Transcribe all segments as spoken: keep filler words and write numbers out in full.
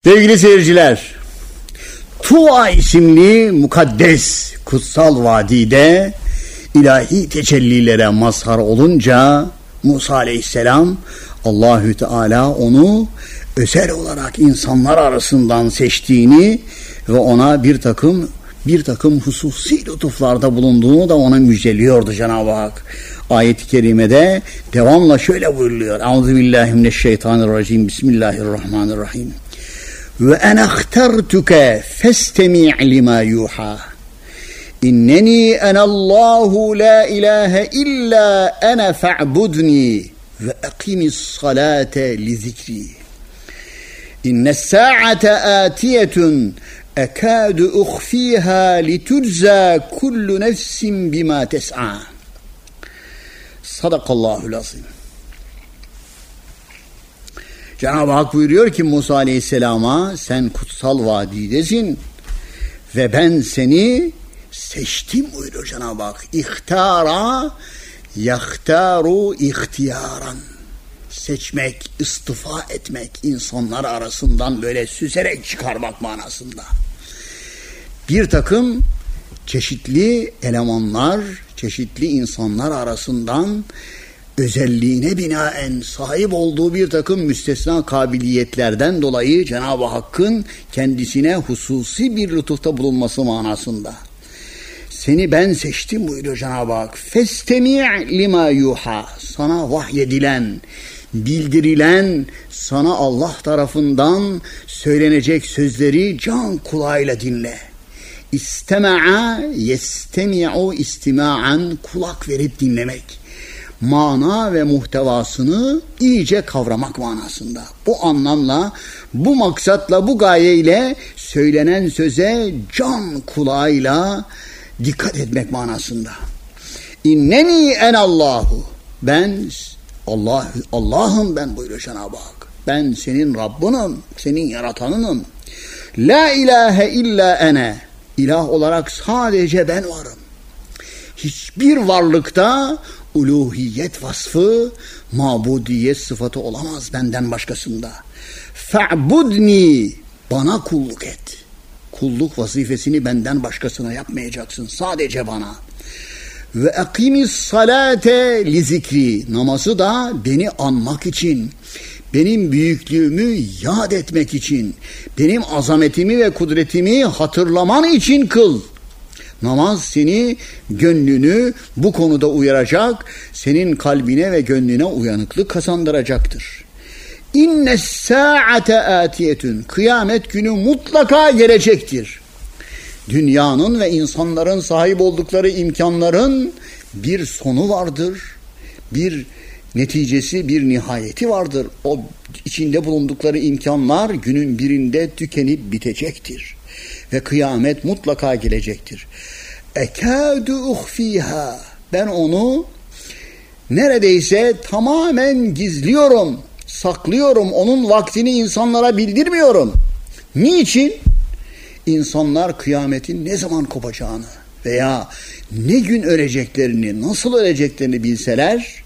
Sevgili seyirciler, Tuva isimli mukaddes kutsal vadide ilahi tecellilere mazhar olunca Musa aleyhisselam, Allahü Teala onu özel olarak insanlar arasından seçtiğini ve ona bir takım bir takım hususi lütuflarda bulunduğunu da ona müjdeliyordu Cenab-ı Hak. Ayet-i kerimede devamla şöyle buyuruluyor. Euzubillahimineşşeytanirracim. Bismillahirrahmanirrahim. Ve ene ihtartuke festemi' lima yuha. İnneni enallahu la ilahe illa ene fa'budni ve akimis salate li zikri. İnnes sa'ate atiyetun ekâdu uhfîhâ litujzâ kullu nefsin bimâ tes'a. Sadakallahul azim. Cenab-ı Hak buyuruyor ki Musa aleyhisselama, sen kutsal vadidesin ve ben seni seçtim buyuruyor Cenab-ı Hak. İhtara yahtaru ihtiyaran. Seçmek, istifa etmek, insanlar arasından böyle süzerek çıkarmak manasında. Bir takım çeşitli elemanlar, çeşitli insanlar arasından özelliğine binaen sahip olduğu bir takım müstesna kabiliyetlerden dolayı Cenab-ı Hakk'ın kendisine hususi bir lütufta bulunması manasında. Seni ben seçtim buyuruyor Cenab-ı Hak. Festemi' lima yuha. Sana vahyedilen, bildirilen, sana Allah tarafından söylenecek sözleri can kulağıyla dinle. İstema'a yestemi'u istima'an, kulak verip dinlemek. Mana ve muhtevasını iyice kavramak manasında. Bu anlamla, bu maksatla, bu gayeyle söylenen söze can kulağıyla dikkat etmek manasında. İnneni enallahu. Ben Allah Allah'ım ben buyuruyor Cenab-ı Hak. Ben senin Rabbin'im, senin yaratanınım. La ilahe illa ene. İlah olarak sadece ben varım. Hiçbir varlıkta uluhiyet vasfı, mabudiyet sıfatı olamaz benden başkasında. Fa'budni, bana kulluk et. Kulluk vazifesini benden başkasına yapmayacaksın, sadece bana. Ve akimis salate li zikri, namazı da beni anmak için, benim büyüklüğümü yad etmek için, benim azametimi ve kudretimi hatırlaman için kıl. Namaz seni, gönlünü bu konuda uyaracak, senin kalbine ve gönlüne uyanıklık kazandıracaktır. İnnes sa'ate atiyetun, kıyamet günü mutlaka gelecektir. Dünyanın ve insanların sahip oldukları imkanların bir sonu vardır, bir neticesi, bir nihayeti vardır. O içinde bulundukları imkanlar günün birinde tükenip bitecektir. Ve kıyamet mutlaka gelecektir. Ekâdu uhfîhâ, ben onu neredeyse tamamen gizliyorum, saklıyorum, onun vaktini insanlara bildirmiyorum. Niçin? İnsanlar kıyametin ne zaman kopacağını veya ne gün öleceklerini, nasıl öleceklerini bilseler,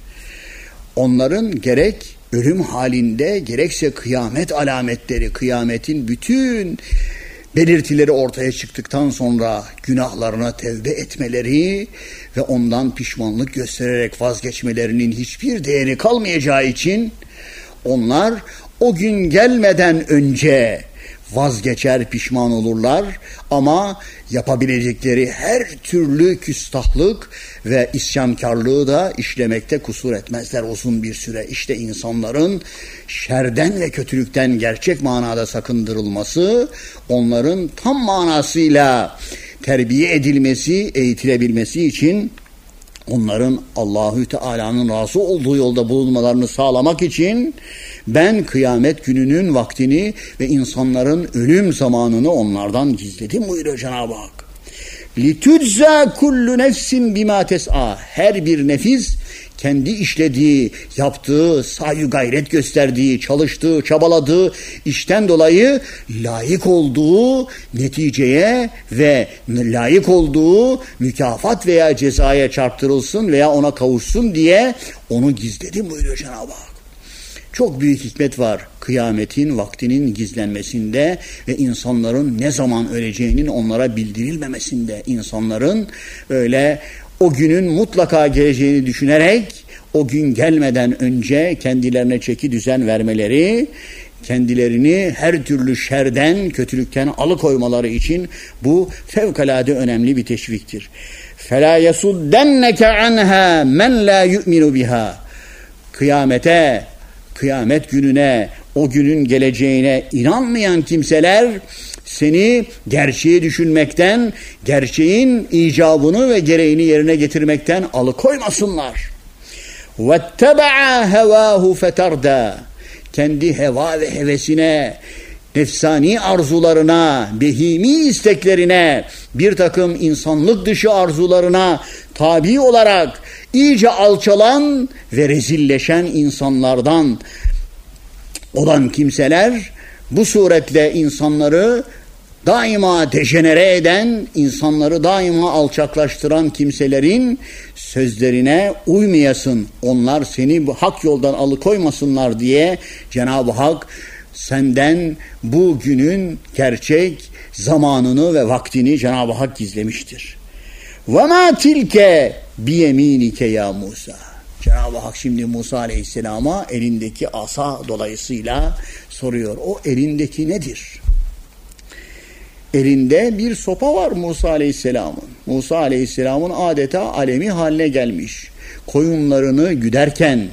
onların gerek ölüm halinde gerekse kıyamet alametleri, kıyametin bütün belirtileri ortaya çıktıktan sonra günahlarına tevbe etmeleri ve ondan pişmanlık göstererek vazgeçmelerinin hiçbir değeri kalmayacağı için onlar o gün gelmeden önce vazgeçer, pişman olurlar ama yapabilecekleri her türlü küstahlık ve isyankarlığı da işlemekte kusur etmezler uzun bir süre. İşte insanların şerden ve kötülükten gerçek manada sakındırılması, onların tam manasıyla terbiye edilmesi, eğitilebilmesi için onların Allahü Teala'nın razı olduğu yolda bulunmalarını sağlamak için ben kıyamet gününün vaktini ve insanların ölüm zamanını onlardan gizledim buyuruyor Cenab-ı Hak. لِتُجْزَا كُلُّ نَفْسٍ بِمَا تَسْعَى, her bir nefis kendi işlediği, yaptığı, sahi gayret gösterdiği, çalıştığı, çabaladığı işten dolayı layık olduğu neticeye ve layık olduğu mükafat veya cezaya çarptırılsın veya ona kavuşsun diye onu gizledim buyuruyor Cenab-ı Hak. Çok büyük hikmet var kıyametin vaktinin gizlenmesinde ve insanların ne zaman öleceğinin onlara bildirilmemesinde. İnsanların öyle o günün mutlaka geleceğini düşünerek o gün gelmeden önce kendilerine çeki düzen vermeleri, kendilerini her türlü şerden, kötülükten alıkoymaları için bu fevkalade önemli bir teşviktir. فَلَا يَسُدَّنَّكَ عَنْهَا مَنْ لَا يُؤْمِنُ بِهَا. Kıyamete, kıyamet gününe, o günün geleceğine inanmayan kimseler seni gerçeği düşünmekten, gerçeğin icabını ve gereğini yerine getirmekten alıkoymasınlar. وَاتَّبَعَ هَوَاهُ فَتَرْدَى. Kendi heva ve hevesine, nefsani arzularına, behimi isteklerine, bir takım insanlık dışı arzularına tabi olarak iyice alçalan ve rezilleşen insanlardan olan kimseler, bu suretle insanları daima dejenere eden, insanları daima alçaklaştıran kimselerin sözlerine uymayasın. Onlar seni bu hak yoldan alıkoymasınlar diye Cenab-ı Hak senden bu günün gerçek zamanını ve vaktini Cenab-ı Hak gizlemiştir. وَمَا تِلْكَ بِيَم۪ينِكَ ya Musa. Cenab-ı Hak şimdi Musa Aleyhisselam'a elindeki asa dolayısıyla soruyor. O elindeki nedir? Elinde bir sopa var Musa Aleyhisselam'ın. Musa Aleyhisselam'ın adeta alemi haline gelmiş. Koyunlarını güderken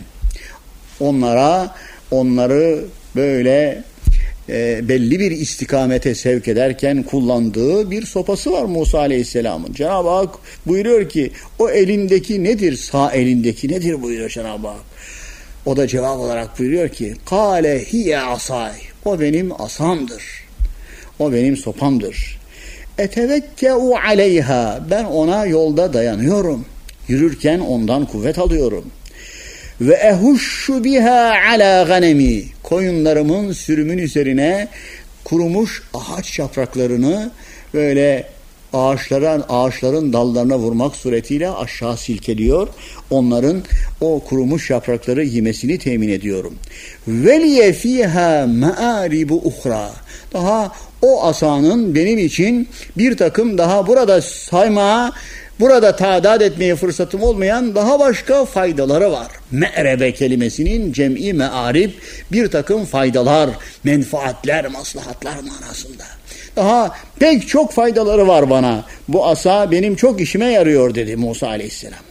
onlara onları böyle e, belli bir istikamete sevk ederken kullandığı bir sopası var Musa Aleyhisselam'ın. Cenab-ı Hak buyuruyor ki o elindeki nedir? Sağ elindeki nedir buyuruyor Cenab-ı Hak. O da cevap olarak buyuruyor ki kâle hiye asay. O benim asamdır. O benim sopamdır. Etevekkeu aleyha. Ben ona yolda dayanıyorum. Yürürken ondan kuvvet alıyorum. Ve ehuşşu biha ala ganemi. Koyunlarımın sürümün üzerine kurumuş ağaç yapraklarını böyle ağaçlara, ağaçların dallarına vurmak suretiyle aşağı silkeliyor. Onların o kurumuş yaprakları yemesini temin ediyorum. Veliye fiha ma'aribu uhra. Daha o asanın benim için bir takım daha burada sayma, burada tadat etmeye fırsatım olmayan daha başka faydaları var. Me'rebe kelimesinin cem'i me'arib, bir takım faydalar, menfaatler, maslahatlar manasında. Daha pek çok faydaları var bana. Bu asa benim çok işime yarıyor dedi Musa Aleyhisselam.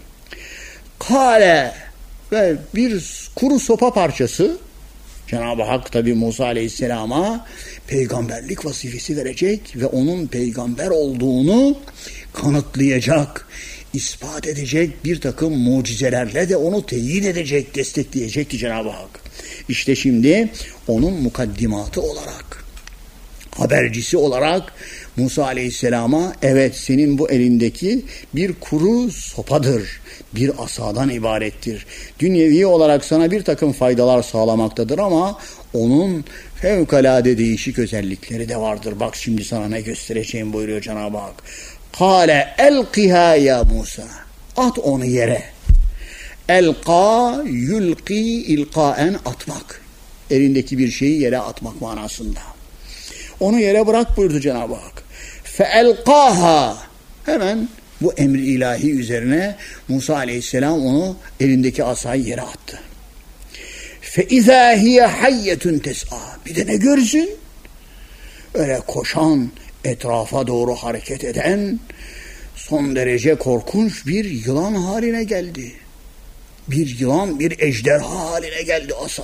Kale ve bir kuru sopa parçası. Cenab-ı Hak tabi Musa Aleyhisselam'a peygamberlik vazifesi verecek ve onun peygamber olduğunu kanıtlayacak, ispat edecek bir takım mucizelerle de onu teyit edecek, destekleyecekti Cenab-ı Hak. İşte şimdi onun mukaddimatı olarak, habercisi olarak Musa Aleyhisselam'a evet senin bu elindeki bir kuru sopadır, bir asadan ibarettir. Dünyevi olarak sana bir takım faydalar sağlamaktadır ama onun fevkalade değişik özellikleri de vardır. Bak şimdi sana ne göstereceğim buyuruyor Cenab-ı Hak. Kale elqiha ya Musa. At onu yere. Elqa yulqi ilqaen atmak. Elindeki bir şeyi yere atmak manasında. Onu yere bırak buyurdu Cenab-ı Hak. Feelqaha. Hemen bu emri ilahi üzerine Musa Aleyhisselam onu elindeki asayı yere attı. فَاِذَا هِيَ حَيَّةٌ تَسْعَى. Bir de ne görsün? Öyle koşan, etrafa doğru hareket eden, son derece korkunç bir yılan haline geldi. Bir yılan, bir ejderha haline geldi asa.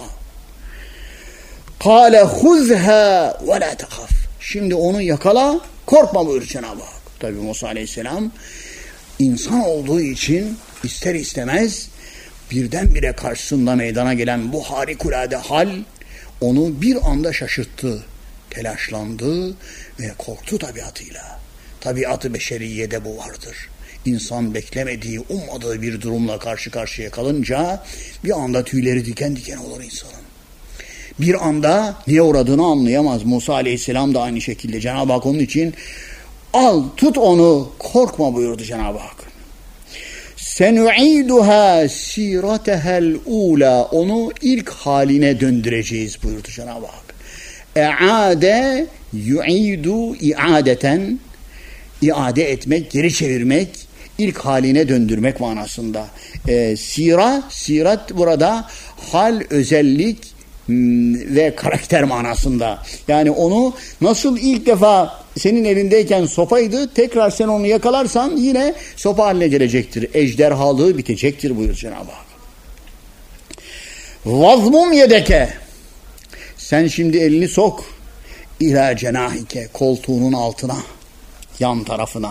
قَالَ خُذْهَا وَلَا تَخَفْ. Şimdi onu yakala, korkma buyur Cenab-ı Hak. Tabi Musa Aleyhisselam insan olduğu için ister istemez birdenbire karşısında meydana gelen bu harikulade hal onu bir anda şaşırttı, telaşlandı ve korktu tabiatıyla. Tabiatı beşeriyede bu vardır. İnsan beklemediği, ummadığı bir durumla karşı karşıya kalınca bir anda tüyleri diken diken olur insanın. Bir anda niye uğradığını anlayamaz. Musa Aleyhisselam da aynı şekilde. Cenab-ı Hak onun için al, tut onu, korkma buyurdu Cenab-ı Hak. senu'iduha siratehel ula, onu ilk haline döndüreceğiz buyurdu Cenab-ı Hak. E'ade yu'idu i'adeten, iade etmek, geri çevirmek, ilk haline döndürmek manasında. E, sira, sirat burada hal, özellik ve karakter manasında. Yani onu nasıl ilk defa senin elindeyken sopaydı, tekrar sen onu yakalarsan yine sopa haline gelecektir. Ejderhalığı bitecektir buyur Cenab-ı Hak. Vazmum yedeke, sen şimdi elini sok İlâ cenahike, koltuğunun altına, yan tarafına.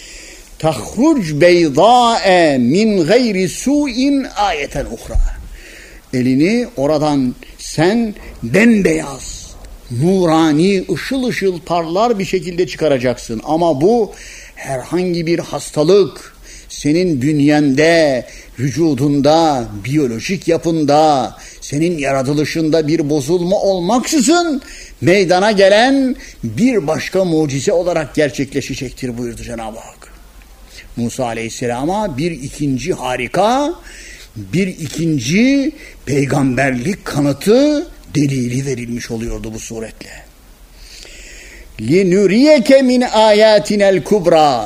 Tahruc beydâe min gayri su'in ayeten uhra. Elini oradan sen bembeyaz, nurani, ışıl ışıl parlar bir şekilde çıkaracaksın. Ama bu herhangi bir hastalık, senin bünyende, vücudunda, biyolojik yapında, senin yaratılışında bir bozulma olmaksızın meydana gelen bir başka mucize olarak gerçekleşecektir buyurdu Cenab-ı Hak. Musa Aleyhisselam'a bir ikinci harika, bir ikinci peygamberlik kanıtı, delili verilmiş oluyordu bu suretle. لِنُرِيَكَ مِنْ آيَاتِنَا الْكُبْرَى.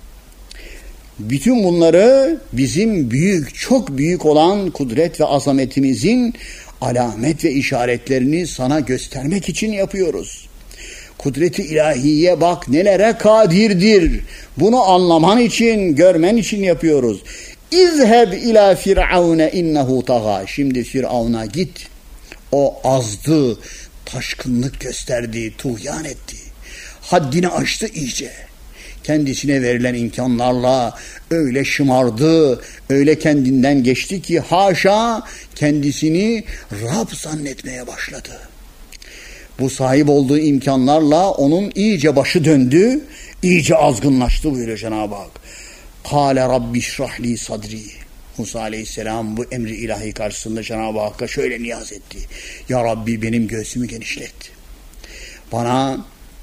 Bütün bunları bizim büyük, çok büyük olan kudret ve azametimizin alamet ve işaretlerini sana göstermek için yapıyoruz. Kudret-i ilahiye bak nelere kadirdir. Bunu anlaman için, görmen için yapıyoruz. İzheb ila firavune innehu taga. Şimdi Firavun'a git. O azdı, taşkınlık gösterdi, tuğyan etti. Haddini aştı iyice. Kendisine verilen imkanlarla öyle şımardı, öyle kendinden geçti ki haşa kendisini Rab zannetmeye başladı. Bu sahip olduğu imkanlarla onun iyice başı döndü, iyice azgınlaştı buyuruyor Cenab-ı Hak. Kâle Rabbi şrahli sadri. Musa Aleyhisselam bu emri ilahi karşısında Cenab-ı Hakk'a şöyle niyaz etti. Ya Rabbi benim göğsümü genişlet. Bana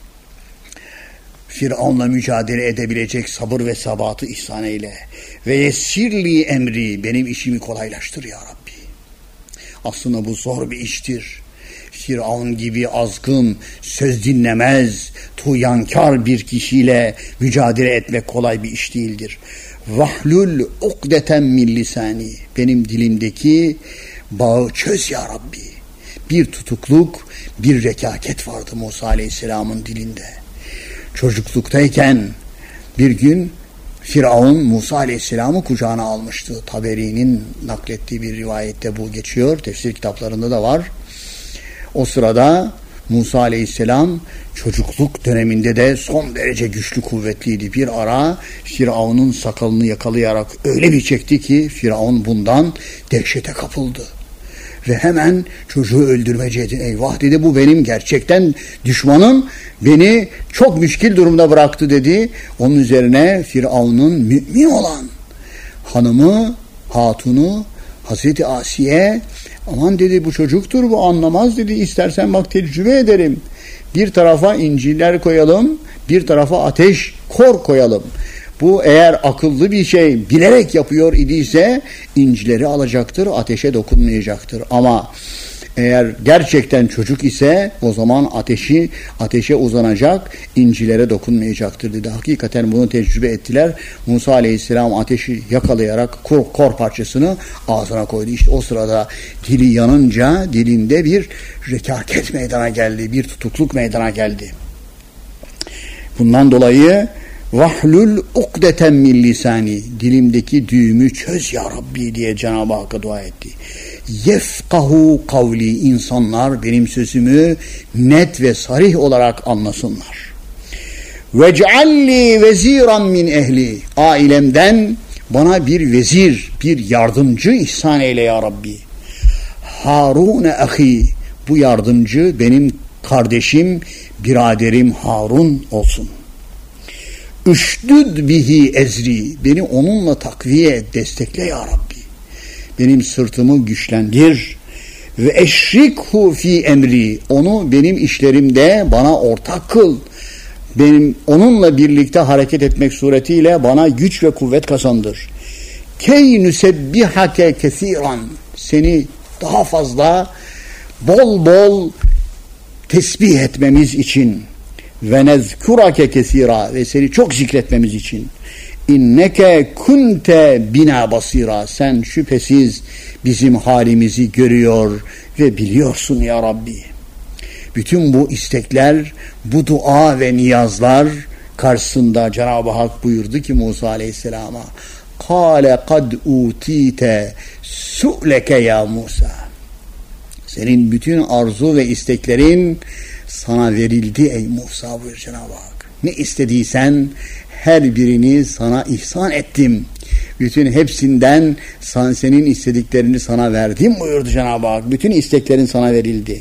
Firavun'la mücadele edebilecek sabır ve sabatı ihsan eyle. Ve yessirli emri, benim işimi kolaylaştır ya Rabbi. Aslında bu zor bir iştir. Firavun gibi azgın, söz dinlemez, tuğyankar bir kişiyle mücadele etmek kolay bir iş değildir. Vahlul ukdeten min lisani, benim dilimdeki bağı çöz ya Rabbi. Bir tutukluk, bir rekaket vardı Musa Aleyhisselam'ın dilinde. Çocukluktayken bir gün Firavun Musa Aleyhisselam'ı kucağına almıştı. Taberi'nin naklettiği bir rivayette bu geçiyor. Tefsir kitaplarında da var. O sırada Musa Aleyhisselam çocukluk döneminde de son derece güçlü, kuvvetliydi. Bir ara Firavun'un sakalını yakalayarak öyle bir çekti ki Firavun bundan dehşete kapıldı. Ve hemen çocuğu öldürmeceydi. Eyvah dedi, bu benim gerçekten düşmanım, beni çok müşkil durumda bıraktı dedi. Onun üzerine Firavun'un mümin olan hanımı, hatunu Hazreti Asiye, aman dedi bu çocuktur, bu anlamaz dedi, istersen bak tecrübe ederim. Bir tarafa inciller koyalım, bir tarafa ateş kor koyalım. Bu eğer akıllı bir şey bilerek yapıyor idiyse incileri alacaktır, ateşe dokunmayacaktır. Ama eğer gerçekten çocuk ise o zaman ateşi ateşe uzanacak, incilere dokunmayacaktır dedi. Hakikaten bunu tecrübe ettiler. Musa Aleyhisselam ateşi yakalayarak kor, kor parçasını ağzına koydu. İşte o sırada dili yanınca dilinde bir rekaket meydana geldi, bir tutukluk meydana geldi. Bundan dolayı vahlul ukdeten min lisani, dilimdeki düğümü çöz ya Rabbi diye Cenab-ı Hakk'a dua etti. Yefkahu kavli, insanlar benim sözümü net ve sarih olarak anlasınlar. Vec'alli veziran min ehli, ailemden bana bir vezir, bir yardımcı ihsan eyle ya Rabbi. Harun ahi, bu yardımcı benim kardeşim, biraderim Harun olsun. Üşdüd bihi ezri, beni onunla takviye et, destekle ya Rabbi. Benim sırtımı güçlendir. Ve eşrikhu fi emri, onu benim işlerimde bana ortak kıl. Benim onunla birlikte hareket etmek suretiyle bana güç ve kuvvet kazandır. key nusebbihake kesiran, seni daha fazla bol bol tesbih etmemiz için, ve nezkurake kesira, ve seni çok zikretmemiz için. İnneke kunte bina basira, sen şüphesiz bizim halimizi görüyor ve biliyorsun ya Rabbi. Bütün bu istekler, bu dua ve niyazlar karşısında Cenab-ı Hak buyurdu ki Musa Aleyhisselam'a, kâle kad utîte su'leke ya Musa, senin bütün arzu ve isteklerin sana verildi ey Musa buyur Cenab-ı Hak. Ne istediysen her birini sana ihsan ettim. Bütün hepsinden senin istediklerini sana verdim buyurdu Cenab-ı Hak. Bütün isteklerin sana verildi.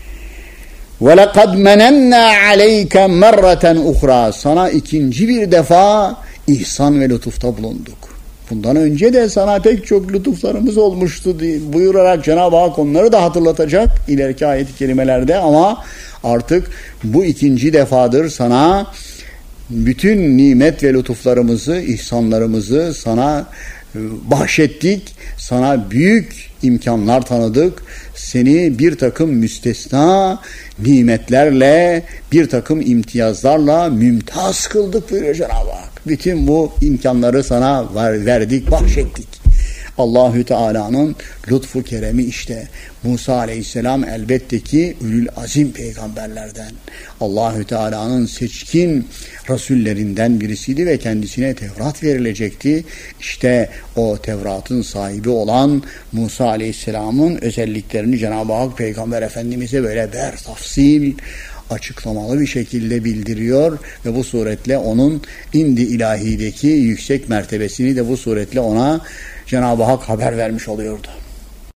وَلَقَدْ مَنَنَّا عَلَيْكَ مَرَّةً اُخْرَى, sana ikinci bir defa ihsan ve lütufta bulunduk. Bundan önce de sana pek çok lütuflarımız olmuştu buyurarak Cenab-ı Hak onları da hatırlatacak ileriki ayet-i kerimelerde, ama artık bu ikinci defadır sana bütün nimet ve lütuflarımızı, ihsanlarımızı sana bahşettik, sana büyük imkanlar tanıdık, seni bir takım müstesna nimetlerle, bir takım imtiyazlarla mümtaz kıldık buyuruyor Cenab-ı Hak. Bütün bu imkanları sana verdik, bahşettik. Allahü Teala'nın lütfu keremi işte. Musa Aleyhisselam elbette ki ülül azim peygamberlerden, Allahü Teala'nın seçkin rasullerinden birisiydi ve kendisine Tevrat verilecekti. İşte o Tevrat'ın sahibi olan Musa Aleyhisselam'ın özelliklerini Cenab-ı Hak Peygamber Efendimiz'e böyle ber tafsil, açıklamalı bir şekilde bildiriyor ve bu suretle onun indi ilahideki yüksek mertebesini de bu suretle ona Cenab-ı Hak haber vermiş oluyordu.